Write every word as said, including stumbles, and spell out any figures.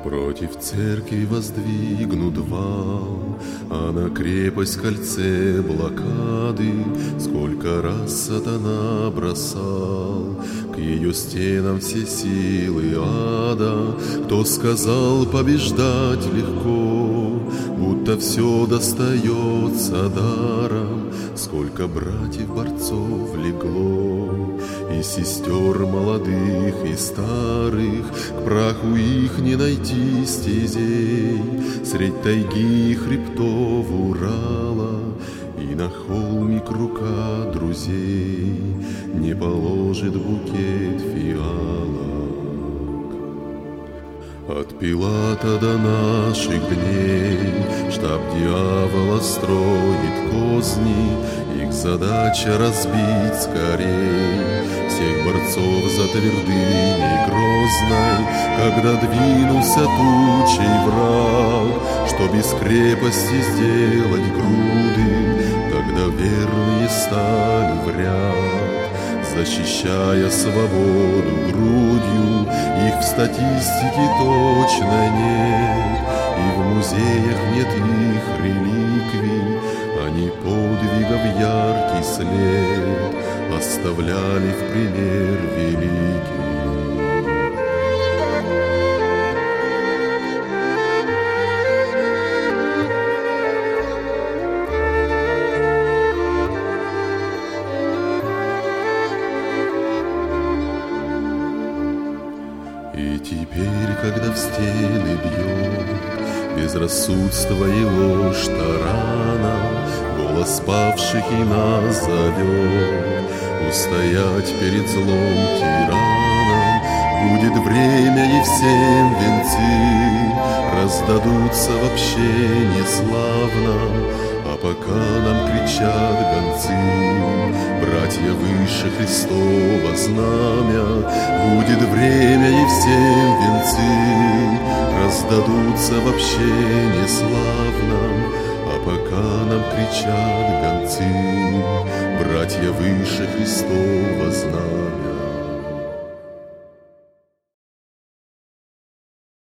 Против церкви воздвигнут вал, а на крепость кольце блокады сколько раз сатана бросал к ее стенам все силы ада. Кто сказал побеждать легко, будто все достается даром, сколько братьев-борцов легло, и сестер молодых и старых, к праху их не найти стезей, средь тайги и хребтов Урала, и на холмик рука друзей не положит букет фиалок. От Пилата до наших дней штаб дьявола строит козни, их задача разбить скорей всех борцов за твердыней грозной. Когда двинулся тучей враг, что без крепости сделать груды, тогда верные стали в ряд, защищая свободу грудью. Их в статистике точно нет, и в музеях нет их реликвий. Они подвигов яркий след оставляли в пример великий. И теперь, когда в стены бьет безрассудство и ложь тарана, голос павших и нас зовет устоять перед злом тираном. Будет время, и всем венцы раздадутся в общении славном, а пока нам кричат гонцы, братья выше Христова знамя. Будет время, и всем венцы раздадутся в общении славном, а пока нам кричат гонцы, братья выше Христова знамя.